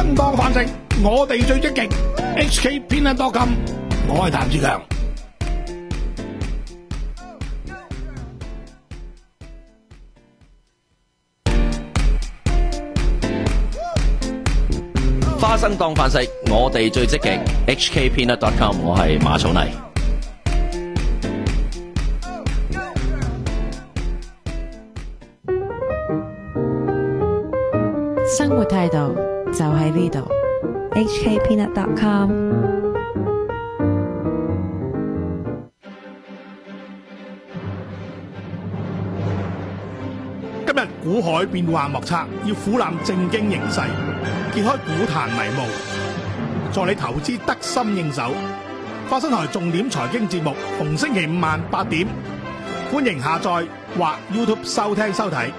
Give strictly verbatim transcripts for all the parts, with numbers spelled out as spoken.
生當飯食，我哋最積極。H K Peanut dot com， 我係譚志強。 花生當飯食，我哋最積極。H K Peanut dot com， 我係馬草泥。 生活態度就喺呢度。 H K Peanut dot com。 今日股海變幻莫測，要俯瞰正經形勢，揭開股壇迷霧，助你投資得心應手。花生台重點財經節目，逢星期五晚八點，歡迎下載或 YouTube 收聽收睇。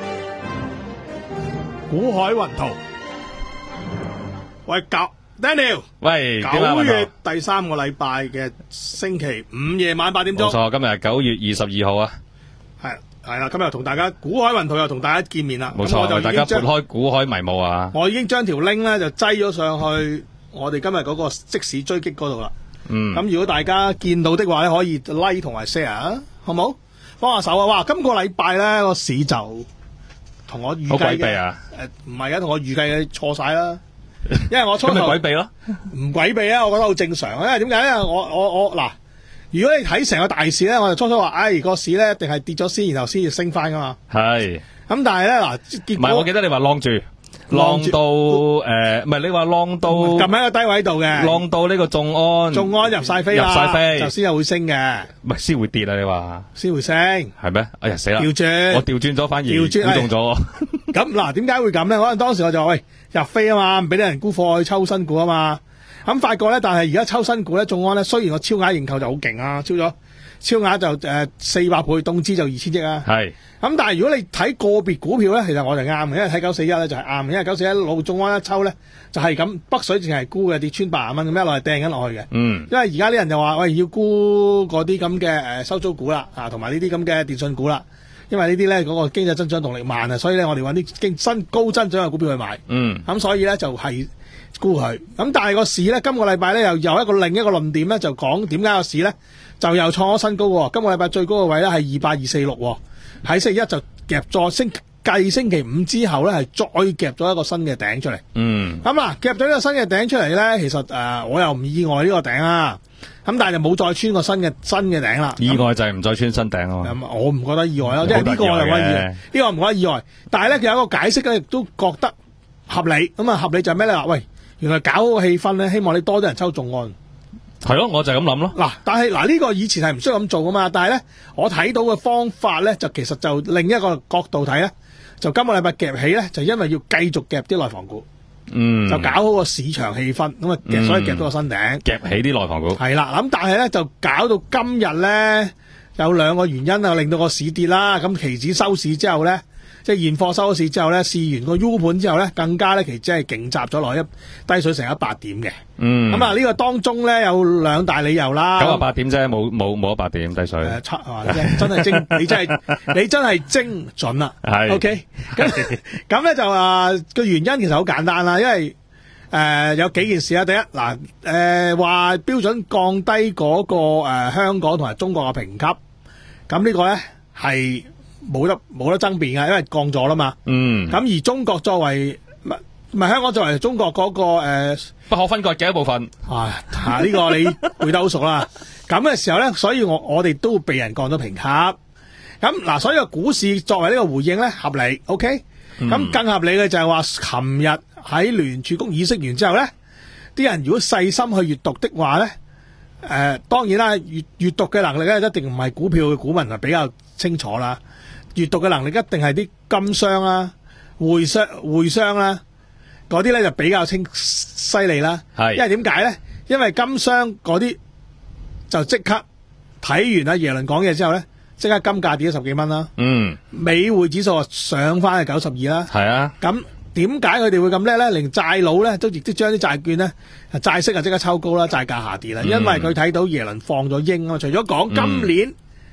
股海雲圖，喂，九 Daniel， 喂， 九月第三個禮拜嘅星期五夜晚八點鐘， 冇錯，今日係九月二十二號啊， 係係啦，今日同大家股海雲圖又同大家見面啦， 冇錯，為大家撥開股海迷霧啊， 我已經將條 link 咧就擠咗上去我哋今日嗰個即時追擊嗰度啦，嗯，咁如果大家見到的話咧，可以 like 同埋 share 啊，好冇？幫下手啊！哇，今個禮拜咧個市就同我預計嘅，誒唔係啊，同我預計嘅錯晒啦。因為我初頭咁咪詭秘咯， 唔詭秘啊！我覺得好正常。因為點解咧？我我我嗱，如果你睇成個大市咧，我就初初話，唉，個市咧一定係跌咗先，然後先至升翻噶嘛。係。咁但係咧嗱，結果唔係，我記得你話晾住。浪到誒，唔係你話浪到撳喺個低位度嘅， 浪到呢個眾安， 眾安入晒飛啦， 入晒飛就先係會升嘅， 唔係先會跌啊！你話先會升係咩？哎呀死啦！ 調轉，我調轉咗，反而調轉估中咗。 咁嗱，點解會咁咧？可能當時我就話喂入飛啊嘛，唔俾啲人沽貨去抽新股啊嘛。咁發覺咧，但係而家抽新股咧，眾安咧，雖然個超額認購就好勁啊，超咗超額就誒四百倍，凍資就二千億啊。係。咁但係如果你睇個別股票咧，其實我就啱嘅，因為睇九四一咧就係啱嘅，因為九四一老眾安一抽咧就係咁北水淨係沽嘅，跌穿八十蚊咁一路係掟緊落去嘅。嗯，因為而家啲人就話喂要沽嗰啲咁嘅誒收租股啦，啊同埋呢啲咁嘅電信股啦，因為呢啲咧嗰個經濟增長動力慢啊，所以咧我哋揾啲經新高增長嘅股票去買。嗯，咁所以咧就係沽佢。咁但係個市咧今個禮拜咧又有一個另一個論點咧，就講點解個市咧就又創咗新高喎。今個禮拜最高嘅位咧係二八二四六喎。喺星期一就夾咗星繼星期五之後咧，係再夾咗一個新嘅頂出嚟。嗯，咁啊夾咗呢個新嘅頂出嚟咧，其實誒、呃、我又唔意外呢個頂啊。咁但係就冇再穿個新嘅新嘅頂啦。意外就係唔再穿新頂咯。咁我唔覺得意外咯，即係呢個我又覺得意外，呢、呢個唔覺得意外。但係咧，佢有一個解釋咧，亦都覺得合理。咁啊，合理就係咩咧？話喂，原來搞好個氣氛咧，希望你多啲人抽眾安。係咯，我就係咁諗咯。嗱，但係嗱呢個以前係唔需要咁做噶嘛，但係咧我睇到嘅方法咧，就其實就另一個角度睇咧，就今個禮拜夾起咧，就因為要繼續夾啲內房股，嗯，就搞好個市場氣氛，咁啊夾，所以夾到個新頂，夾起啲內房股。係啦，咁但係咧就搞到今日咧有兩個原因啊，令到個市跌啦。咁期指收市之後咧。即係現貨收市之後咧，試完個 U 盤之後咧，更加咧其實真係勁砸咗落去，低水成一百點嘅。嗯，咁啊呢個當中咧有兩大理由啦。九啊八點啫，冇冇冇一百點低水。誒、呃，七啊，真係精，你真係你真係精準啦。係。O K， 咁咁咧就啊個原因其實好簡單啦，因為誒、呃、有幾件事啊。第一嗱誒話標準降低嗰、那個誒、呃、香港同埋中國嘅評級，咁呢個咧係。冇得冇得爭辯㗎，因為降咗啦嘛。嗯。咁而中國作為唔係唔係香港作為中國嗰、那個誒、呃、不可分割嘅一部分。啊，呢、這個你背得好熟啦。咁嘅時候咧，所以我我哋都被人降咗評級。咁嗱，所以個股市作為呢個回應咧，合理。O K。咁更合理嘅就係話，琴日喺聯儲局議息完之後咧，啲人如果細心去閱讀的話咧，誒、呃、當然啦，閱閱讀嘅能力咧一定唔係股票嘅股民係比較清楚啦。閱讀嘅能力一定係啲金商啦、匯商、匯商啦，嗰啲咧就比較清犀利啦。係，因為點解咧？因為金商嗰啲就即刻睇完阿耶倫講嘢之後咧，即刻金價跌咗十幾蚊啦。嗯，美匯指數上翻去九十二啦。係啊。咁點解佢哋會咁叻咧？連債佬咧都亦都將啲債券咧債息啊即刻抽高啦，債價下跌啦。嗯、因為佢睇到耶倫放咗鷹啊嘛，除咗講今年。嗯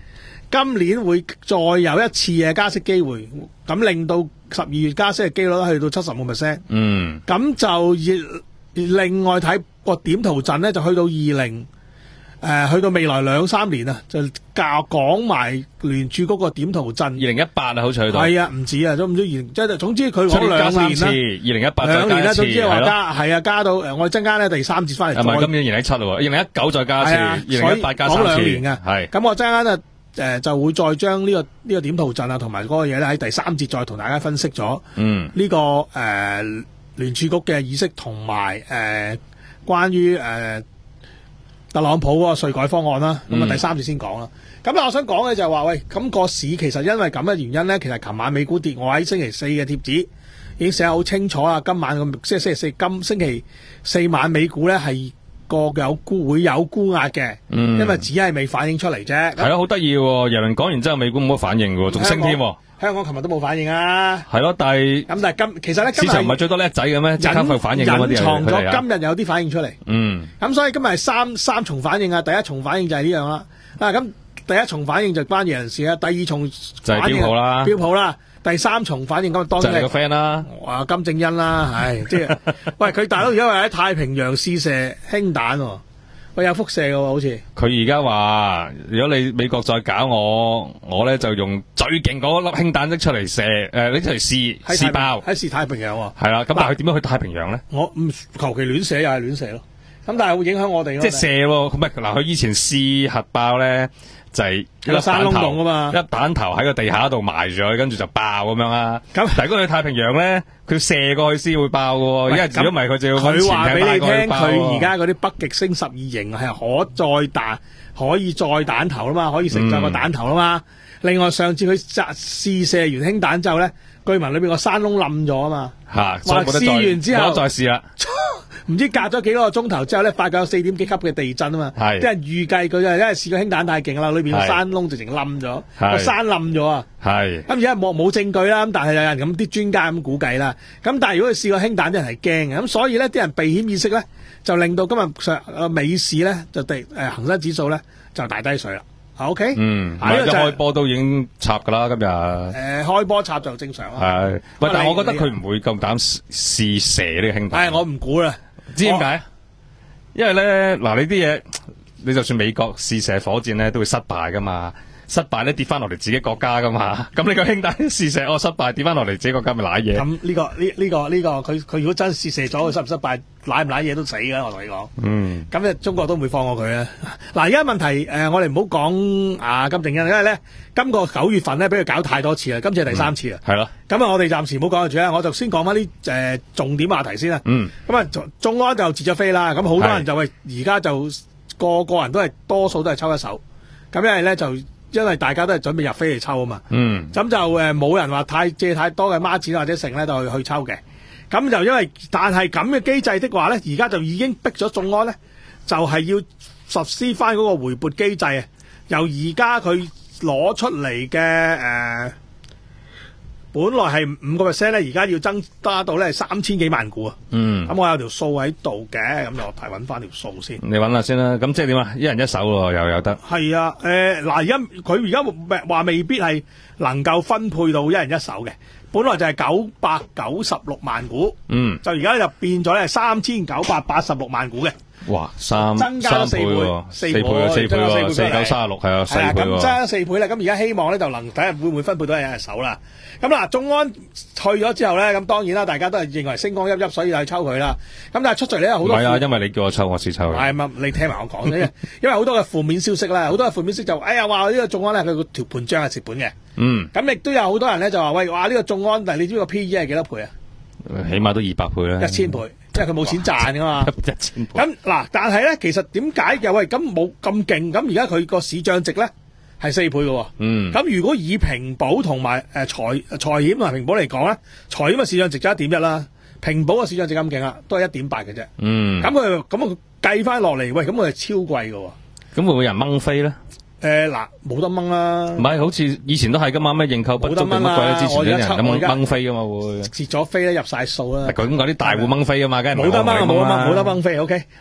今年會再有一次嘅加息機會，咁令到十二月加息嘅機率咧去到七十五 percent。 嗯， 咁就另外睇個點圖陣咧，就去到二零。誒、呃，去到未來兩三年啊，就教講埋聯儲嗰個點圖陣。二零一八啊，好似去到。 係啊，唔止啊，都唔知二，即係總之佢講兩年啦。 二零一八兩年啦，總之係話係加，係啊，加到誒，我哋增加咧第三節翻嚟。 唔係今年二零一七喎，二零一九再加一次，二零一八加三次。 講兩年嘅， 係。 咁我陣間就誒就會再將呢個呢個點圖陣啊，同埋嗰個嘢咧喺第三節再同大家分析咗。 嗯。 呢個誒聯儲局嘅議息同埋誒關於誒。特朗普嗰個稅改方案啦，咁啊第三節先講啦。咁、嗯、我想講嘅就係話，喂，咁、個市其實因為咁嘅原因咧，其實琴晚美股跌，我喺星期四嘅貼紙已經寫得好清楚啦。今晚咁即係星期四，今星期四晚美股咧係個有沽會有沽壓嘅，嗯、因為只係未反映出嚟啫。 係咯，好得意喎！耶倫講完之後，美股冇乜反應喎，仲升添。 香港琴日都冇反應啊。係咯，但係咁但係今其實咧， 市場唔係最多叻仔嘅咩？即刻佢反應嗰啲隱藏咗今日有啲反應出嚟。 嗯。咁所以今日係三三重反應啊！第一重反應就係呢樣啦。啊，咁第一重反應就關耶倫事啦。第二重就係標普啦。 標普啦。第三重反應咁當然就係個 friend 啦。 哇，金正恩啦，唉，即係喂佢大佬而家話喺太平洋試射氫彈喎。喂，有輻射嘅喎，好似佢而家話，如果你美國再搞我，我咧就用最勁嗰粒氫彈拎出嚟射，誒拎出嚟試試爆喺試太平洋喎。 係啦，咁但係佢點樣去太平洋咧？ 我唔求其亂射又係亂射咯。咁但係會影響我哋。 即係射喎，唔係嗱，佢以前試核爆咧就係、是、一粒山窿洞啊嘛， 一彈頭喺個地下度埋咗，跟住就爆咁樣啦。咁但係如果去太平洋咧，佢射過去先會爆嘅喎，因為如果唔係佢就要佢話俾你聽，佢而家嗰啲北極星十二型係可載彈，可以載彈頭啦嘛，可以承載個彈頭啦嘛。嗯、另外上次佢試射完氫彈之後咧，據聞裏邊個山窿冧咗啊嘛。 嚇， 話試完之後冇得再試啦。 唔知隔咗幾多個鐘頭之後咧，發覺有四點幾級嘅地震啊嘛，啲人預計佢就因為試過氫彈太勁啦，裏邊個山窿直情冧咗，個山冧咗啊。係咁而家冇冇證據啦，咁但係有人咁啲專家咁估計啦。咁但係如果佢試過氫彈，啲人係驚嘅，咁所以咧啲人避險意識咧，就令到今日上誒美市咧就地誒恆生指數咧就大低水啦。OK， 嗯，唔係一開波都已經插㗎啦，今日。 誒開波插就正常啦。 係，喂，但係我覺得佢唔會咁膽試射呢個氫彈。 係，我唔估啦。 知點解？因為咧，嗱，你啲嘢，你就算美國試射火箭咧，都會失敗噶嘛。失敗咧跌翻落嚟自己國家噶嘛。咁你個兄弟試射，我失敗跌翻落嚟自己國家咪瀨嘢。咁呢、這個呢呢、這個呢、這個佢佢如果真試射咗，佢失唔失敗，瀨唔瀨嘢都死噶。我同你講。嗯。咁咧，中國都唔會放過佢啊。嗱，而家問題誒、呃，我哋唔好講啊金正恩，因為咧今個九月份咧俾佢搞太多次啦，今次係第三次啦。係咯、嗯。咁啊，我哋暫時唔好講住啦，我就先講翻啲誒重點話題先啦。嗯。咁啊，眾安就截咗飛啦，咁好多人就喂，而家就個個人都係多數都係抽一手，咁因為咧就。因為大家都係準備入飛嚟抽啊嘛，嗯，咁就誒冇人話太借太多嘅孖展或者成咧，就去去抽嘅。咁就因為但係咁嘅機制的話咧，而家就已經逼咗眾安咧，就係、是、要實施翻嗰個回撥機制啊。由而家佢攞出嚟嘅誒。呃本來係五個 percent 咧，而家要增加到咧三千幾萬股啊！嗯，咁我有條數喺度嘅，咁就睇揾翻條數先。 你揾下先啦，咁即係點啊？一人一手喎，又有得。 係啊，誒嗱，而家佢而家話未必係能夠分配到一人一手嘅，本來就係九百九十六萬股，嗯，就而家就變咗咧三千九百八十六萬股嘅。 哇，三增加咗四倍， 四倍喎，四倍喎，四九三十六係啊，四倍喎。 咁增加四倍啦，咁而家希望咧就能睇下會唔會分配到一人一手啦。咁嗱，眾安去咗之後咧，咁當然啦，大家都係認為星光熠熠，所以就去抽佢啦。咁但係出咗嚟咧，好多唔係啊，因為你叫我抽，我先抽。係嘛，你聽埋我講啫，因為好多嘅負面消息啦，好多嘅負面消息就，哎呀話呢個眾安咧，佢個條盤賬係蝕本嘅。嗯。咁亦都有好多人咧就話，喂，哇呢個眾安，但係你知唔知個 P E 係幾多倍啊？起碼都二百倍啦。一千倍。即係佢冇錢賺噶嘛，一千倍。咁嗱，但係咧，其實點解嘅？喂，咁冇咁勁，咁而家佢個市賬值咧係四倍嘅。嗯。咁如果以平保同埋誒財財險同埋平保嚟講咧，財險嘅市賬值就一點一啦，平保嘅市賬值咁勁啦，都係一點八嘅啫。嗯。咁佢咁佢計翻落嚟，喂，咁佢係超貴嘅。咁會唔會有人掹飛咧？誒，嗱，冇得掹啦。唔係，好似以前都係噶嘛，咩認購不足定乜鬼咧？之前啲人咁掹飛噶嘛會。截咗飛咧，入晒數啦。咁嗰啲大戶掹飛啊嘛，梗係冇得掹，冇得掹，冇得掹飛。OK。好。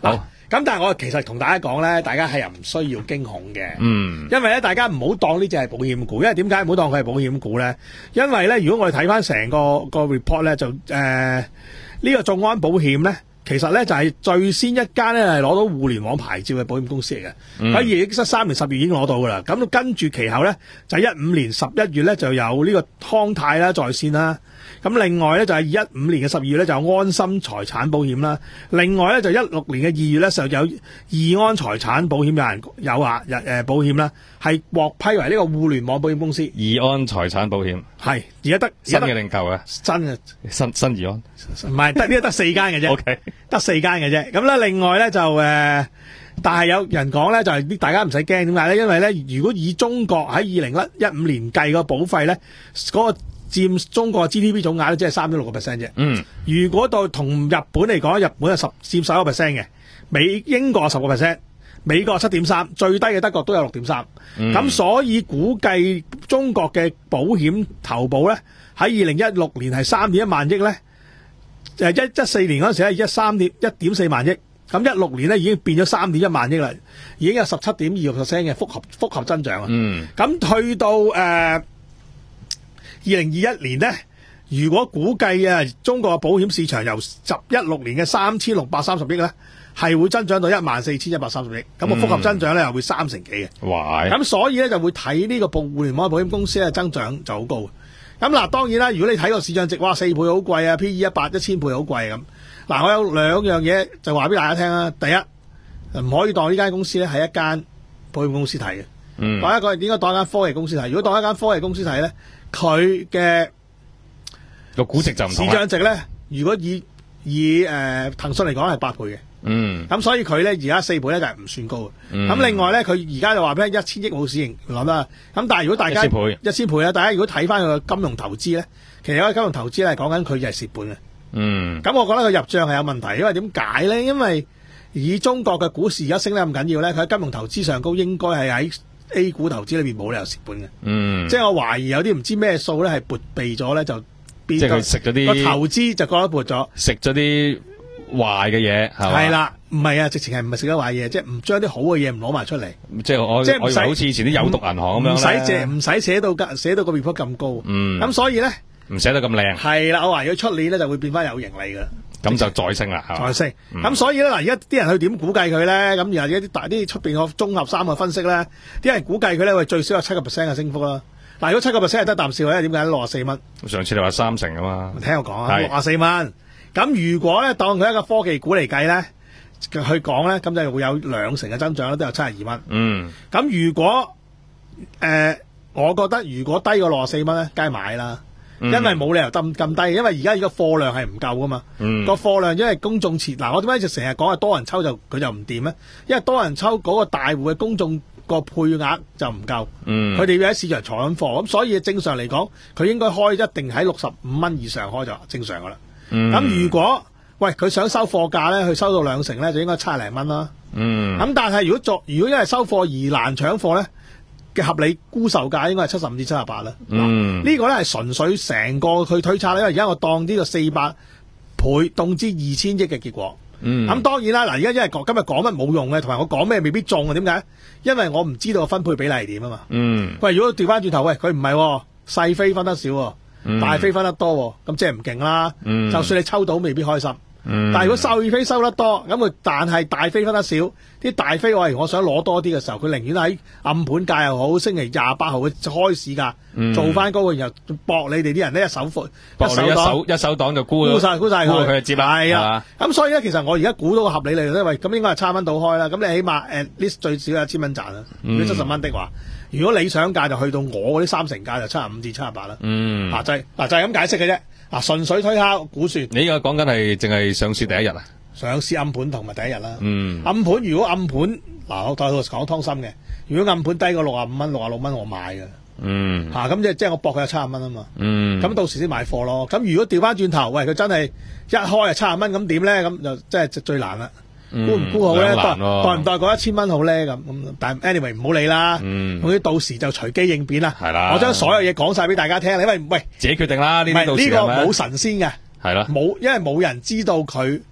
咁但係我其實同大家講咧，大家係又唔需要驚恐嘅。 嗯， 因為咧，大家唔好當呢只係保險股，因為點解唔好當佢係保險股咧？因為咧，如果我哋睇翻成個個 report 咧，就誒呢、呃這個眾安保險咧，其實咧就係、是、最先一間咧係攞到互聯網牌照嘅保險公司嚟嘅。喺二零一三年十月已經攞到噶啦。咁跟住其後咧，就一五年十一月咧就有呢個康泰啦在線啦。咁另外咧就係一五年嘅十二月咧就有安心財產保險啦，另外咧就一六年嘅二月咧就有易安財產保險有人有啊日誒保險啦，係獲批為呢個互聯網保險公司。 易安財產保險係而家得新嘅定舊嘅？ 新嘅新新易安唔係得呢個得四間嘅啫。 OK 得四間嘅啫。咁咧另外咧就誒、呃，但係有人講咧就係、是、啲大家唔使驚，點解咧？因為咧如果以中國喺二零一五年計個保費咧嗰、那個佔中國 G D P 總額咧，即係三點六個 percent 啫。嗯，如果到同日本嚟講，日本係十佔十一個 percent 嘅，美英國十個 percent，美國七點三，最低嘅德國都有六點三。咁所以估計中國嘅保險投保咧，喺二零一六年係三點一萬億咧，誒一一四年嗰陣時係一三點一點四萬億，咁一六年咧已經變咗三點一萬億啦，已經有十七點二個 percent 嘅複合複合增長啊。嗯，咁去到誒。呃二零二一年呢，如果估計啊，中國嘅保險市場由十一六年嘅三千六百三十億咧，係會增長到一萬四千一百三十億，咁個複合增長咧又會三成幾嘅。哇！咁所以咧就會睇呢個互聯網保險公司咧增長就好高。咁嗱，當然啦，如果你睇個市漲值，哇，四倍好貴啊 ，P E 一百一千倍好貴咁。嗱，我有兩樣嘢就話俾大家聽啦。第一，唔可以當呢間公司咧係一間保險公司睇嘅。嗯。當一個應該當一間科技公司睇。如果當一間科技公司睇咧，佢嘅個估值就唔同啦。 市漲值咧，如果以以誒騰訊嚟講係八倍嘅。嗯。咁所以佢咧而家四倍咧就係唔算高嘅。咁、嗯、另外咧，佢而家就話俾你一千億冇市盈率啦。咁但係如果大家一千倍，一千倍啦，大家如果睇翻佢嘅金融投資咧，其實有個金融投資咧係講緊佢就係蝕本嘅。嗯。咁我覺得佢入帳係有問題，因為點解咧？因為以中國嘅股市而家升得咁緊要咧，佢喺金融投資上高應該係喺A 股投資裏邊冇理由蝕本嘅。嗯。即係我懷疑有啲唔知咩數咧係撥備咗咧，就變即係佢食咗啲個投資就覺得撥咗， 食咗啲壞嘅嘢係嘛？ 係啦，唔係啊，直情係唔係食咗壞嘢，即係唔將啲好嘅嘢唔攞埋出嚟。 即係我即係唔使好似以前啲有毒銀行咁樣，唔使借，唔使寫到寫到個 report 咁高。嗯。咁所以咧，唔寫得咁靚。係啦，我懷疑佢出年咧就會變翻有盈利噶啦。 咁就再升啦， 再升。咁、嗯、所以咧嗱，而家啲人去點估計佢咧？咁而家啲大啲出邊個綜合三個分析咧，啲人估計佢咧會最少有七個 percent 嘅升幅啦。嗱，如果七個 percent 係得啖笑咧，點解六十四蚊？ 上次你話三成啊嘛。 聽我講啊，六十四蚊。咁如果咧當佢一個科技股嚟計咧，去講咧，咁就會有兩成嘅增長都有七十二蚊。嗯。咁如果誒、呃，我覺得如果低過六十四蚊咧，梗係買啦。因為冇理由咁咁低，因為而家呢個貨量係唔夠噶嘛。嗯。個貨量因為公眾設嗱，我點解就成日講係多人抽就佢就唔掂咧？因為多人抽嗰個大戶嘅公眾個配額就唔夠。嗯。佢哋要喺市場藏緊貨，咁所以正常嚟講，佢應該開一定喺六十五蚊以上開就正常噶啦。嗯。咁如果喂佢想收貨價咧，佢收到兩成咧，就應該七十零蚊啦。嗯。咁但係如果作如果因為收貨而難搶貨咧？嘅合理沽售價應該係七十五至七十八啦。嗯，呢個咧係純粹成個佢推測咧，因為而家我當呢個四百倍凍資二千億嘅結果。嗯，咁當然啦，嗱，而家因為今日講乜冇用嘅，同埋我講咩未必中啊？點解？因為我唔知道個分配比例係點啊嘛。嗯，喂，如果調翻轉頭，喂，佢唔係細飛分得少，嗯、大飛分得多，咁即係唔勁啦。嗯，就算你抽到，未必開心。嗯、但係如果細飛收得多，咁佢但係大飛分得少，啲大飛我我想攞多啲嘅時候，佢寧願喺暗盤價又好，星期廿八號嘅開市價、嗯、做翻高，然後搏你哋啲人呢一手貨一手檔一手檔就沽沽晒沽晒佢，佢接係啊。咁所以咧，其實我而家估到個合理嚟咧，喂，咁應該係差蚊到開啦。咁你起碼誒 list 最少有一千蚊賺啦。如果七十蚊的話，如果理想價就去到我嗰啲三成價就七十五至七十八啦。嗯，嗱就係嗱就係咁解釋嘅啫。嗱，純粹推敲估算。你而家講緊係淨係上市第一日啊？上市暗盤同埋第一日啦。嗯。暗盤如果暗盤嗱，我再講湯心嘅，如果暗盤低過六十五蚊、六十六蚊，我買嘅。嗯。嚇、啊，咁即係即係我搏佢有七十蚊啊嘛。嗯。咁到時先買貨咯。咁如果調翻轉頭，喂，佢真係一開係七十蚊，咁點咧？咁就即係最難啦。估唔估好咧？代代唔代過一千蚊好咧？咁咁，但 anyway 唔好理啦。嗯，總之到時就隨機應變啦。係啦，我將所有嘢講晒俾大家聽。因為喂，自己決定啦。呢啲到時係咪？呢個冇神仙嘅。係啦。冇，因為冇人知道佢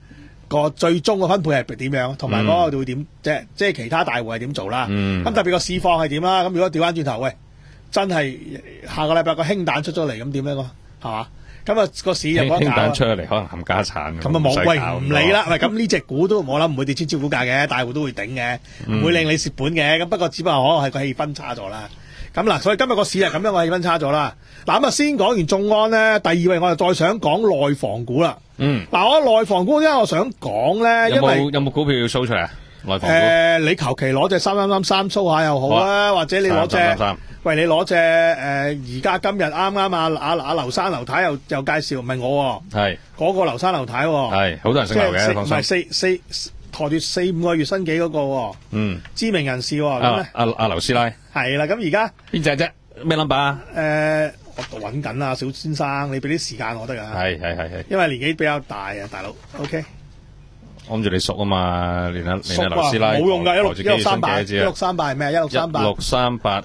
個最終嘅分配係點樣，同埋嗰個會點，即係即係其他大戶係點做啦。咁、 嗯、 特別個市況係點啦？咁如果調翻轉頭，喂，真係下個禮拜個氫彈出咗嚟，咁點咧？個係嘛？咁啊個市又冇得輕搞啊彈出嚟可能冚家產。 咁啊冇喂唔理啦，喂咁呢隻股都我諗唔會跌穿招股價嘅，大戶都會頂嘅，唔會令你蝕本嘅。咁不過只不過可能係個氣氛差咗啦。咁嗱，所以今日個市係咁樣個氣氛差咗啦。嗱咁啊，先講完眾安咧，第二位我就再想講內房股啦。 嗯， 嗱我內房股點解我想講咧？ 有因為冇有冇股票要 show 出嚟啊？內房股誒，你求其攞隻三三三三 show 下又好啊，或者你攞隻三三三喂，你攞隻誒而家今日啱啱啊啊啊劉生劉太又又介紹，唔係我喎， 係嗰個劉生劉太喎， 係好多人姓劉嘅， 即係唔係放心。 四四抬住四五個月薪幾嗰個喎， 嗯， 知名人士喎，咁咧阿阿阿劉師奶係啦，咁而家邊隻啫？咩 number 啊？ 誒我揾緊啊，小先生，你俾啲時間我得㗎， 係係係係， 因為年紀比較大啊，大佬，OK， 按住你熟啊嘛，連阿連熟啊， 阿劉師奶冇用㗎，一六一抬住六三八，一幾知啊六三八係咩啊？一六三八， 一六三八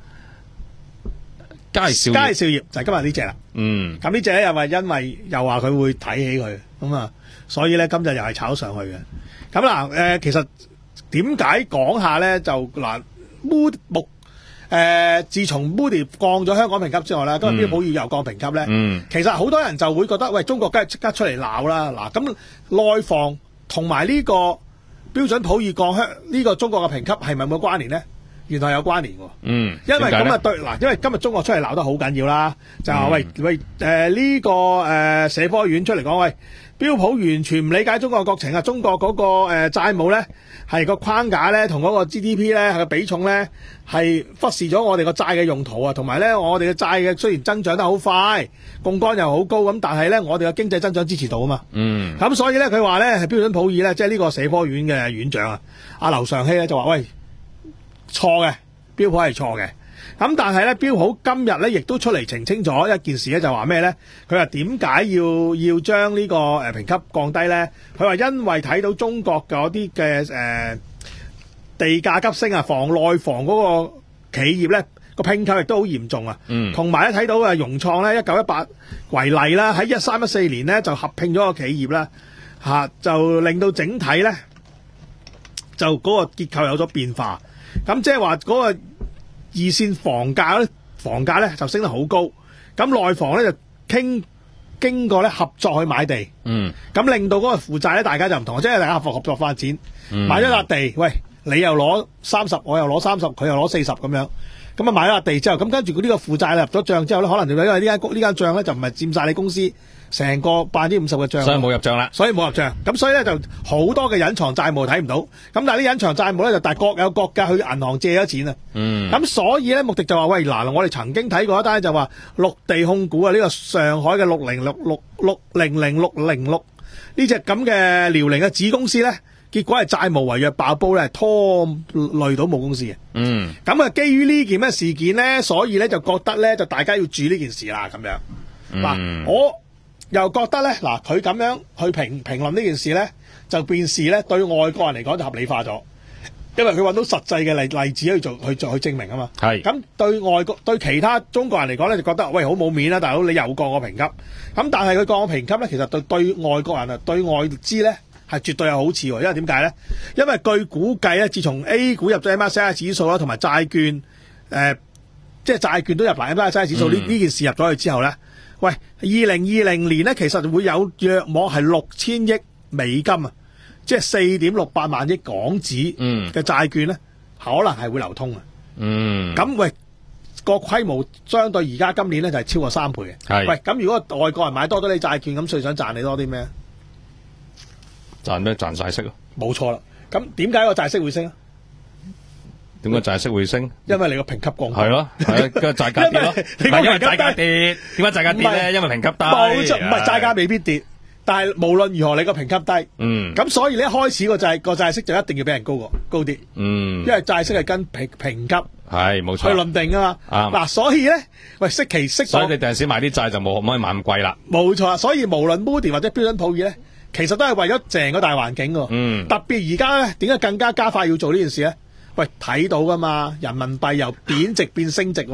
佳兆佳業， 兆業就係今日呢只啦。 嗯咁呢只咧又話因為又話佢會睇起佢，咁啊，所以咧今日又係炒上去嘅。咁嗱，誒、其實點解講下咧？就嗱，Mood 木誒，自從 Moody 降咗香港評級之外咧，今日標普要又降評級咧， 嗯其實好多人就會覺得，喂，中國梗係即刻出嚟鬧啦。嗱，咁內房同埋呢個標準普爾降香呢個中國嘅評級係咪冇關聯咧？原來有關聯喎。 嗯， 因為點解呢咁啊對嗱，因為今日中國出嚟鬧得好緊要啦，就話喂喂誒呢個誒社科院出嚟講，喂標普完全唔理解中國國情啊，中國嗰個誒債務咧係個框架咧同嗰個 G D P 咧係個比重咧係忽視咗我哋個債嘅用途啊，同埋咧我哋嘅債嘅雖然增長得好快，槓桿又好高咁，但係咧我哋嘅經濟增長支持到啊嘛。 嗯咁所以咧佢話咧係標準普爾咧，即係呢個社科院嘅院長啊，阿劉常熙咧就話喂。錯嘅，標普係錯嘅。咁但係咧，標普今日咧亦都出嚟澄清咗一件事咧，就話咩咧？佢話點解要要將呢個誒評級降低咧？佢話因為睇到中國嗰啲嘅誒地價急升啊，房內房嗰個企業咧個併購亦都好嚴重啊。 嗯， 同埋咧睇到啊，融創咧一九一八為例啦，喺一三一四年咧就合併咗個企業啦，嚇就令到整體咧就嗰個結構有咗變化。咁即係話嗰個二線房價咧，房價咧就升得好高。咁內房咧就傾經過咧合作去買地， 嗯， 咁令到嗰個負債咧大家就唔同，即係大家合作合作發展， 嗯買咗笪地，喂，你又攞三十，我又攞三十，佢又攞四十咁樣。咁啊買咗笪地之後，咁跟住佢呢個負債入咗帳之後咧，可能就因為呢間呢間帳咧就唔係佔晒你公司成個百分之五十嘅帳， 所以冇入帳啦。 所以冇入帳，咁所以咧就好多嘅隱藏債務睇唔到，咁但係呢隱藏債務咧就大各有各嘅去銀行借咗錢啊， 嗯， 咁所以咧穆迪就話喂嗱，我哋曾經睇過一單就話綠地控股啊，呢個上海嘅六零六六六零零六零六呢隻咁嘅遼寧嘅子公司咧，結果係債務違約爆煲咧，拖累到母公司嘅。 嗯， 咁啊，基於呢件咩事件咧，所以咧就覺得咧就大家要注意呢件事啦，咁樣嗱、 嗯我。又覺得咧，嗱佢咁樣去評評論呢件事咧，就變是咧對外國人嚟講就合理化咗，因為佢揾到實際嘅例例子去做去做去證明啊嘛。 係咁對外國對其他中國人嚟講咧，就覺得喂好冇面啦，大佬你又降我評級。咁但係佢降我評級咧，其實對對外國人啊，對外資咧係絕對有好處喎。因為點解咧？因為據估計咧，自從 A 股入咗 M S C I 指數啦，同埋債券誒、呃，即係債券都入埋 M S C I 指數呢呢、 嗯、 件事入咗去之後咧。喂，二零二零年咧，其實會有約莫係六千億美金啊，即係四點六八萬億港紙嘅債券咧，可能係會流通啊。 嗯， 咁喂個規模相對而家今年咧就係超過三倍嘅。 係喂，咁如果外國人買多咗你債券，咁最想賺你多啲咩？ 賺咩？賺債息咯。 冇錯啦。咁點解個債息會升啊？ 點解債息會升？ 因為你個評級降低。 係咯，係個債價跌咯。 因為唔係因為債價跌，點解債價跌咧？因為評級低。 冇錯，唔係債價未必跌，但係無論如何你個評級低， 嗯， 咁所以你一開始個債個債息就一定要俾人高過高啲， 嗯， 因為債息係跟評評級係冇去錯。 論定啊嘛。 啱嗱，所以咧，喂，息期息所以咗你第陣時買啲債就冇可唔可以買咁貴啦？ 冇錯啊。所以無論 Moody 或者標準普爾咧，其實都係為咗成個大環境㗎。 嗯， 特別而家咧，點解更加加快要做呢件事咧？喂，睇到噶嘛，人民幣由貶值變升值喎。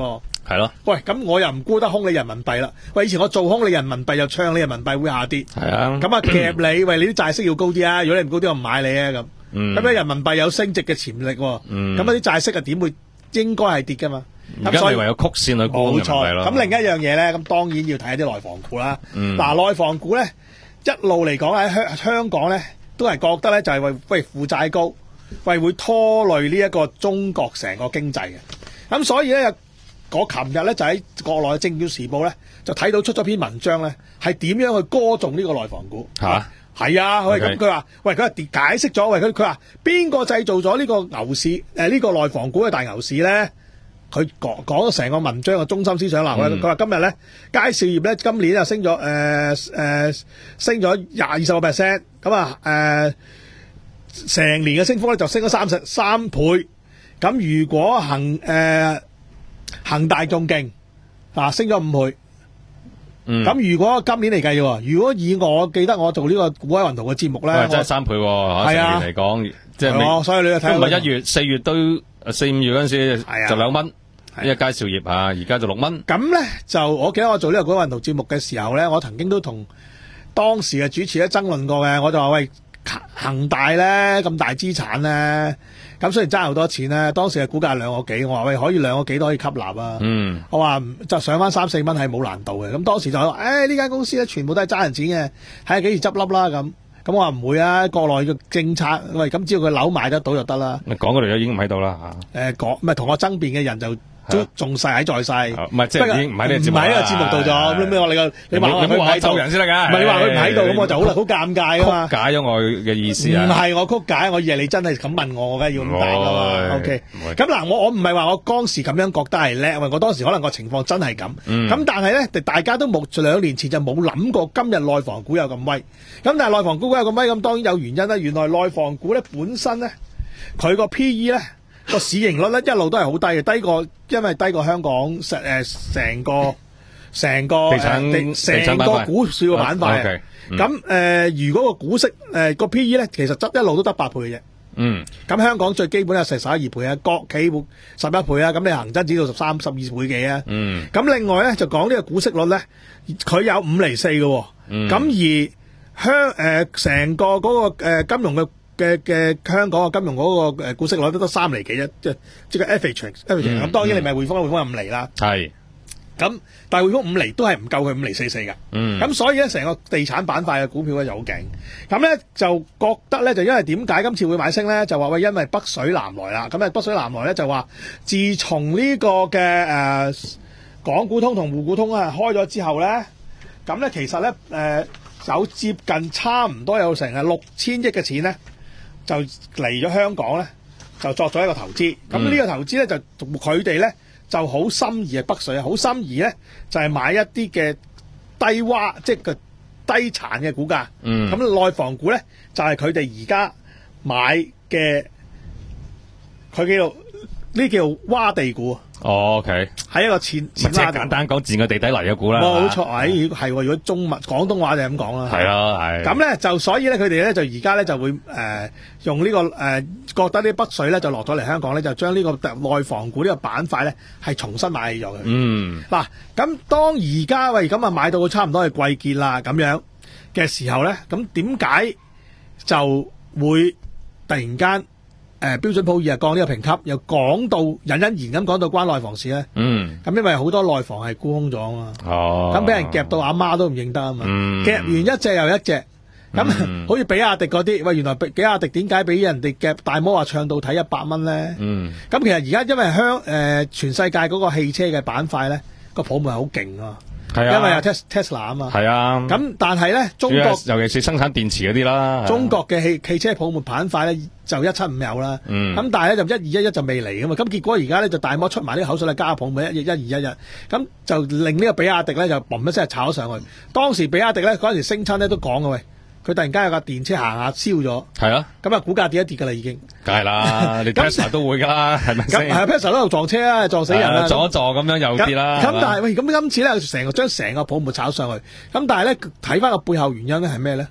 係咯， 喂，咁我又唔沽得空你人民幣啦。喂，以前我做空你人民幣又唱你人民幣會下跌， 係啊， 咁啊夾你，喂，你啲債息要高啲啊！如果你唔高啲，我唔買你啊咁。 嗯咁咧人民幣有升值嘅潛力喎， 嗯咁啊啲債息啊點會應該係跌噶嘛？ 而家你唯有曲線去沽人民冇錯。 幣咯。 咁另一樣嘢咧，咁當然要睇啲內房股啦。 嗯嗱，內房股咧一路嚟講喺香香港咧，都係覺得咧就係為喂負債高，為會拖累呢一個中國成個經濟嘅。咁所以咧，我琴日咧就喺國內嘅《證券時報》咧就睇到出咗篇文章咧，係點樣去歌頌呢個內房股嚇係啊，喂， Okay 咁佢話，喂，佢係解釋咗，喂，佢佢話邊個製造咗呢個牛市？誒、呃，呢、這個內房股嘅大牛市咧？佢講講咗成個文章嘅中心思想啦。佢話、嗯、今日咧，佳兆業咧今年就升咗誒誒，升咗廿二十個 percent，咁啊誒，成、呃、年嘅升幅咧就升咗三十三倍。咁如果恒誒恒大仲勁啊，升咗五倍。咁、嗯、如果今年嚟計喎，如果以我記得我做呢個股海雲圖嘅節目咧， 真係三倍喎。係啊，嚟講即係未，所以你睇下， 唔係一月、四月都四五月嗰陣時就兩蚊，呢個佳兆業啊，而家就六蚊。 咁咧就我記得我做呢個股海雲圖節目嘅時候咧，我曾經都同當時嘅主持咧爭論過嘅，我就話喂，恒大咧咁大資產咧。咁雖然爭好多錢咧，當時嘅股價兩個幾，我話喂可以兩個幾都可以吸納啊。嗯，我話就上翻三四蚊係冇難度嘅。咁當時就話，誒呢間公司咧全部都係爭人錢嘅，睇下幾時執笠啦咁。咁我話唔會啊，國內嘅政策，喂咁只要佢樓賣得到就得啦。 你講嗰條友已經唔喺度啦嚇。誒講唔係同我爭辯嘅人就。都仲細喺在世， 唔係即係已經唔喺呢個節目， 唔喺呢個節目度咗。咁咩話你個你話佢唔喺度人先得㗎？ 唔係你話佢唔喺度，咁我就好好尷尬啊嘛。 曲解咗我嘅意思啊！ 唔係我曲解，我以為你真係咁問我，我梗係要咁答㗎嘛。OK，咁嗱，我我唔係話我當時咁樣覺得係叻，因為我當時可能個情況真係咁。咁但係咧，大家都冇兩年前就冇諗過今日內房股有咁威。咁但係內房股有咁威，咁當然有原因啦。原來內房股咧本身咧，佢個 P E 咧。個市盈率咧一路都係好低嘅，低過因為低過香港成誒成個成個地產成個股市嘅板塊。咁、 嗯、 誒、呃，如果個股息誒個 P E 咧，其實執一路都得八倍嘅啫。嗯。咁香港最基本係成十一二倍啊，國企十一倍啊，咁你恒生指數十三十二倍幾啊。嗯。咁另外咧就講呢個股息率咧，佢有五厘四嘅喎。嗯。咁而香誒成個嗰、那個、呃、金融嘅。嘅嘅香港嘅金融嗰個誒股息率都得三厘幾啫，即係即係 average average 咁。當然你咪匯豐，匯豐係五厘啦。係。咁但係匯豐五厘都係唔夠佢五厘四四㗎。嗯。咁所以咧，成個地產板塊嘅股票咧就好勁。咁咧就覺得咧，就因為點解今次會買升咧？就話喂，因為北水南來啦。咁啊，北水南來咧就話，自從呢個嘅誒、呃、港股通同滬股通啊開咗之後咧，咁咧其實咧誒、呃、有接近差唔多有成係六千億嘅錢咧。就嚟咗香港咧，就作咗一個投資。咁呢個投資咧，就佢哋咧就好心儀嘅北水啊，好心儀咧就係、是、買一啲嘅低洼，即係個低殘嘅股價。嗯。咁內房股咧就係佢哋而家買嘅，佢叫做呢叫洼地股。 哦 ，OK， 係一個淺淺即係簡單講，佔個地底嚟嘅股啦。 冇錯，係係喎。如果中文廣東話就係咁講啦。係咯，係。咁咧就所以咧，佢哋咧就而家咧就會誒、呃、用呢、這個誒、呃、覺得啲北水咧就落咗嚟香港咧，就將呢個內房股呢個板塊咧係重新買起咗佢。嗯。嗱，咁當而家喂咁啊買到差唔多係季結啦咁樣嘅時候咧，咁點解就會突然間？誒、呃、標準普爾啊降呢個評級，又講到隱隱然咁講到關內房事咧。嗯。咁因為好多內房係沽空咗啊嘛。哦。咁俾人夾到阿媽都唔認得啊嘛。嗯。夾完一隻又一隻，咁、嗯、好似比亞迪嗰啲，喂原來比比亞迪點解俾人哋夾大摩話唱到睇一百蚊咧？嗯。咁其實而家因為香誒、呃、全世界嗰個汽車嘅板塊咧，個泡沫係好勁啊。係啊，因為有 Tesla 啊嘛。係啊。咁但係咧，中國尤其是生產電池嗰啲啦。 中國嘅汽汽車泡沫板塊咧就一七五有啦。嗯。咁但係咧就一二一一就未嚟噶嘛。咁結果而家咧就大摩出埋啲口水嚟加泡沫一一二一一。咁就令呢個比亞迪咧就嘣一聲炒咗上去。當時比亞迪咧嗰陣時升親咧都講嘅喂。佢突然間有架電車行下燒咗，係啊，咁啊股價跌一跌噶啦已經， 梗係啦，你 Tesla 都會噶啦，係咪先？ 咁係 Tesla 都有撞車啦，撞死人啦， 撞一撞咁樣又跌啦。 咁但係喂，咁今次咧成個將成個泡沫炒上去，咁但係咧睇翻個背後原因咧係咩咧？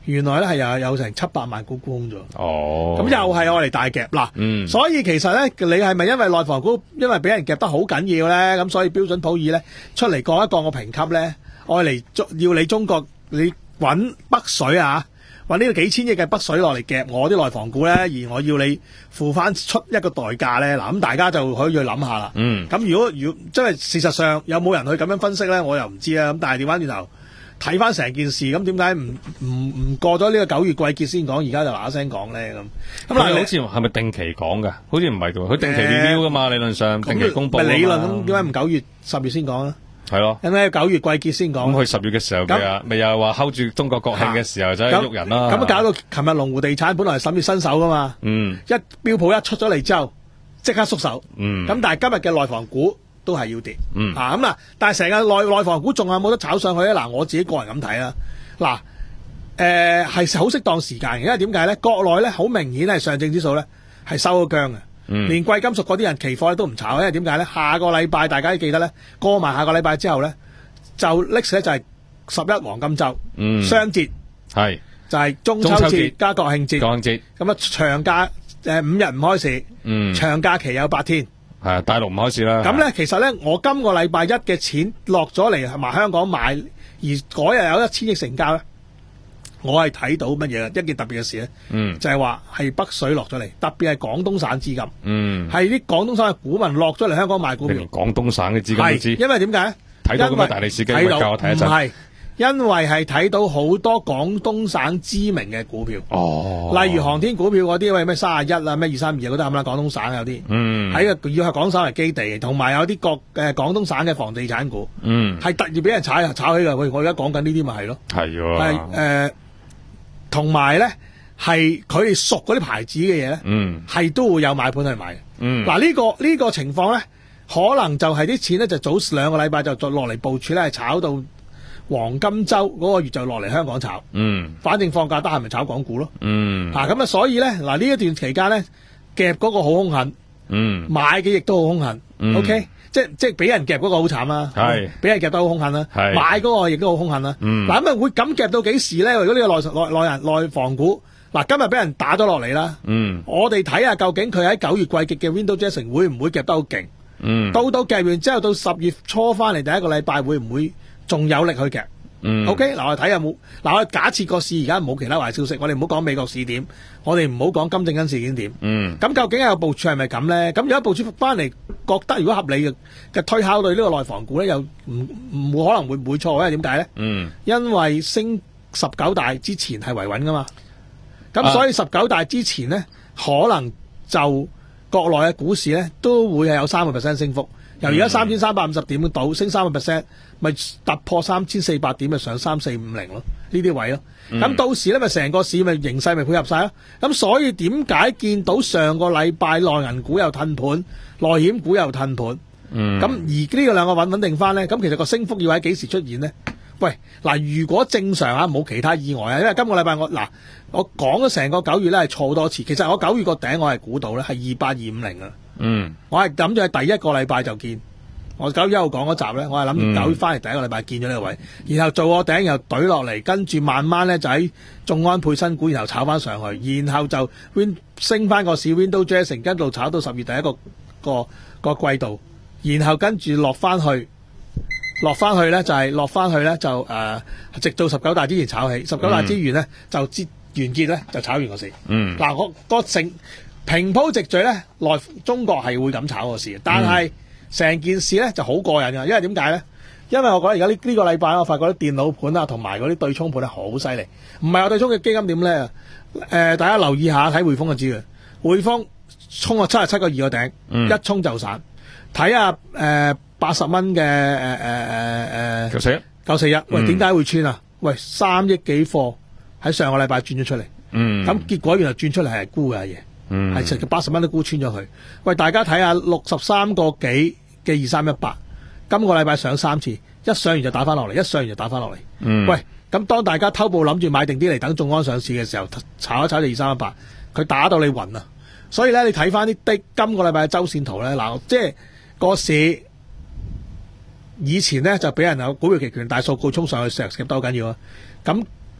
原來咧係有有成七百萬股沽空咗。 哦， 咁又係我哋大夾嗱， 嗯所以其實咧，你係咪因為內房股因為俾人夾得好緊要咧，咁所以標準普爾咧出嚟降一降個評級咧，愛嚟要你中國你揾北水啊，揾呢個幾千億嘅北水落嚟夾我啲內房股咧，而我要你付翻出一個代價咧，嗱咁大家就可以去諗下啦。 嗯， 咁如果如果即係事實上有冇人去咁樣分析咧，我又唔知啊。咁但係調翻轉頭睇翻成件事，咁點解唔唔唔過咗呢個九月季結先講，而家就嗱嗱聲講咧咁？咁嗱， 佢好似係咪定期講㗎？好似唔係喎，佢定期 review 㗎嘛，理論上定期公佈㗎嘛。 咪理論咁點解唔九月十月先講啊？ 係咯， 點解九月季結先講？ 咁佢十月嘅時候咪啊，咪又話 hold 住中國國慶嘅時候就係喐人啦。 咁咁搞到琴日龍湖地產本來係審月新手噶嘛， 嗯， 一標普一出咗嚟之後，即刻縮手。 嗯， 咁但係今日嘅內房股都係要跌。 嗯， 啊咁啊，但係成個內內房股仲有冇得炒上去咧？嗱，我自己個人咁睇啦。嗱，誒係好適當時間嘅，因為點解咧？國內咧好明顯係上證指數咧係收咗姜嘅。 嗯， 連貴金屬嗰啲人期貨咧都唔炒，因為點解咧？下個禮拜大家都記得咧，過埋下個禮拜之後咧，就 next 咧就係十一黃金週， 嗯， 雙節係就係中秋中秋節節加國慶節， 國慶節咁啊長假誒五日唔開市， 嗯， 長假期有八天， 係啊，大陸唔開始啦。 咁咧其實咧我今個禮拜一嘅錢落咗嚟埋香港買，而嗰日有一千億成交咧。我係睇到乜嘢一件特別嘅事咧， 嗯， 就係話係北水落咗嚟，特別係廣東省資金， 嗯， 係啲廣東省嘅股民落咗嚟香港買股票連，廣東省嘅資金都知， 因為點解咧？ 睇到咁嘅大利是機會，教我睇一陣。 唔係，因為係睇到好多廣東省知名嘅股票， 哦， 例如航天股票嗰啲，喂咩三十一啊，咩二三二嗰啲咁啦，廣東省有啲， 嗯， 喺個要係廣省為基地，同埋有啲國誒廣東省嘅房地產股， 嗯， 係突然俾人炒炒起㗎。喂，我而家講緊呢啲咪係咯， 係喎， 係誒。同埋咧，係佢哋熟嗰啲牌子嘅嘢咧， 嗯， 係都會有買盤去買嘅。 嗯， 嗱呢個呢個情況咧，可能就係啲錢咧就早兩個禮拜就再落嚟部署咧，係炒到黃金週嗰個月就落嚟香港炒。 嗯， 反正放假得閒咪炒港股咯。 嗯， 嗱咁啊，所以咧嗱呢一段期間咧，夾嗰個好兇狠， 嗯， 買嘅亦都好兇狠。 嗯 OK，即即係俾人夾嗰個好慘啦， 係俾人夾得好兇狠啦， 係買嗰個亦都好兇狠啦。 嗯嗱咁啊會咁夾到幾時咧？如果呢個內內內人內房股嗱今日俾人打咗落嚟啦， 嗯， 我哋睇下究竟佢喺九月季結嘅 Window Dressing 會唔會夾得好勁？ 嗯， 到到夾完之後，到十月初翻嚟第一個禮拜會唔會仲有力去夾？ 嗯 OK，嗱我哋睇下冇，嗱我哋假設個市而家冇其他壞消息，我哋唔好講美國市點，我哋唔好講金正恩事件點。 嗯， 咁究竟有部署係咪咁咧？咁如果部署翻嚟覺得如果合理嘅嘅推敲對呢個內房股咧，又唔唔會可能會唔會錯？因為點解咧？ 嗯， 因為升十九大之前係維穩噶嘛，咁所以十九大之前咧，可能就國內嘅股市咧都會係有三個 percent 升幅。由而家三千三百五十點到升三個 percent，咪突破三千四百點，咪上三四五零咯，呢啲位咯。咁、嗯、到時咧，咪成個市咪形勢咪配合晒咯。咁所以點解見到上個禮拜內銀股又褪盤，內險股又褪盤？ 嗯， 咁而呢個兩個穩穩定翻咧，咁其實個升幅要喺幾時出現咧？喂，嗱，如果正常啊，冇其他意外啊，因為今個禮拜我嗱我講咗成個九月咧係錯多次，其實我九月個頂我係估到咧係二八二五零啊。 嗯， 我係諗住喺第一個禮拜就見，我九月一號講嗰集咧，我係諗住九月翻嚟第一個禮拜見咗呢個位，嗯、然後做個頂又懟落嚟，跟住慢慢咧就喺眾安配新股，然後炒翻上去，然後就 win 升翻個市 Window Dressing，跟住炒到十月第一個個個季度，然後跟住落翻去，落翻去咧就係落翻去咧就誒、呃，直到十九大之前炒起，十九大之前咧、嗯、就之完結咧就炒完個市。嗯，嗱我個成。平鋪直敍咧，內中國係會咁炒個市，但係成件事咧就好過癮㗎，因為點解咧？因為我覺得而家呢呢個禮拜我發覺啲電腦盤啊，同埋嗰啲對沖盤係好犀利。唔係我對沖嘅基金點咧？誒、呃，大家留意下睇匯豐就知嘅。匯豐衝咗七十七個二個頂，嗯、一衝就散。睇下誒八十蚊嘅誒誒誒誒九四一九四一，喂點解會穿啊？喂三億幾貨喺上個禮拜轉咗出嚟，咁、嗯、結果原來轉出嚟係沽嘅嘢。係成八十蚊都沽穿咗佢。喂，大家睇下六十三個幾嘅二三一八，今個禮拜上三次，一上完就打翻落嚟，一上完就打翻落嚟。嗯，喂，咁當大家偷步諗住買定啲嚟等眾安上市嘅時候，炒一炒就二三一八，佢打到你暈啊！所以咧，你睇翻啲的今個禮拜嘅周線圖咧，嗱，即係個市以前咧就俾人有股票期權大數據衝上去，石夾得好緊要啊！咁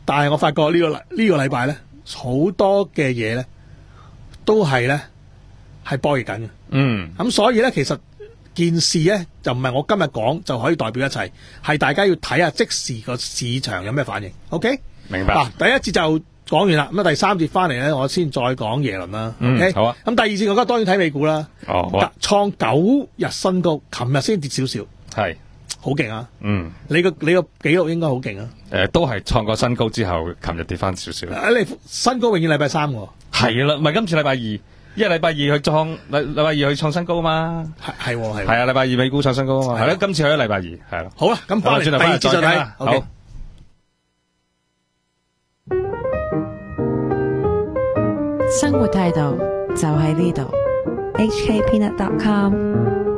但係我發覺呢、個禮呢、個禮拜咧，好多嘅嘢咧都係咧係波熱緊嘅。 嗯， 咁所以咧，其實件事咧就唔係我今日講就可以代表一切，係大家要睇下即時個市場有咩反應。OK， 明白。 嗱，第一節就講完啦，咁啊第三節翻嚟咧，我先再講耶倫啦。 嗯 OK， 好啊。 咁第二節我覺得當然睇美股啦。 哦，好啊， 創九日新高，琴日先跌少少， 係， 好勁啊！ 嗯， 你個你個紀錄應該好勁啊！ 誒，都係創過新高之後，琴日跌翻少少。 啊，你新高永遠禮拜三喎， 係啦，唔係今次禮拜二，因為禮拜二去創禮禮拜二去創新高嘛。 係係喎係喎。 係啊，禮拜二美股創新高啊嘛。 係啊係啦，今次去咗禮拜二，係啦。 好啦，咁翻嚟好啦轉頭第二節就睇翻嚟再傾啦。 OK 好。 生活態度就喺呢度。 H K peanut dot com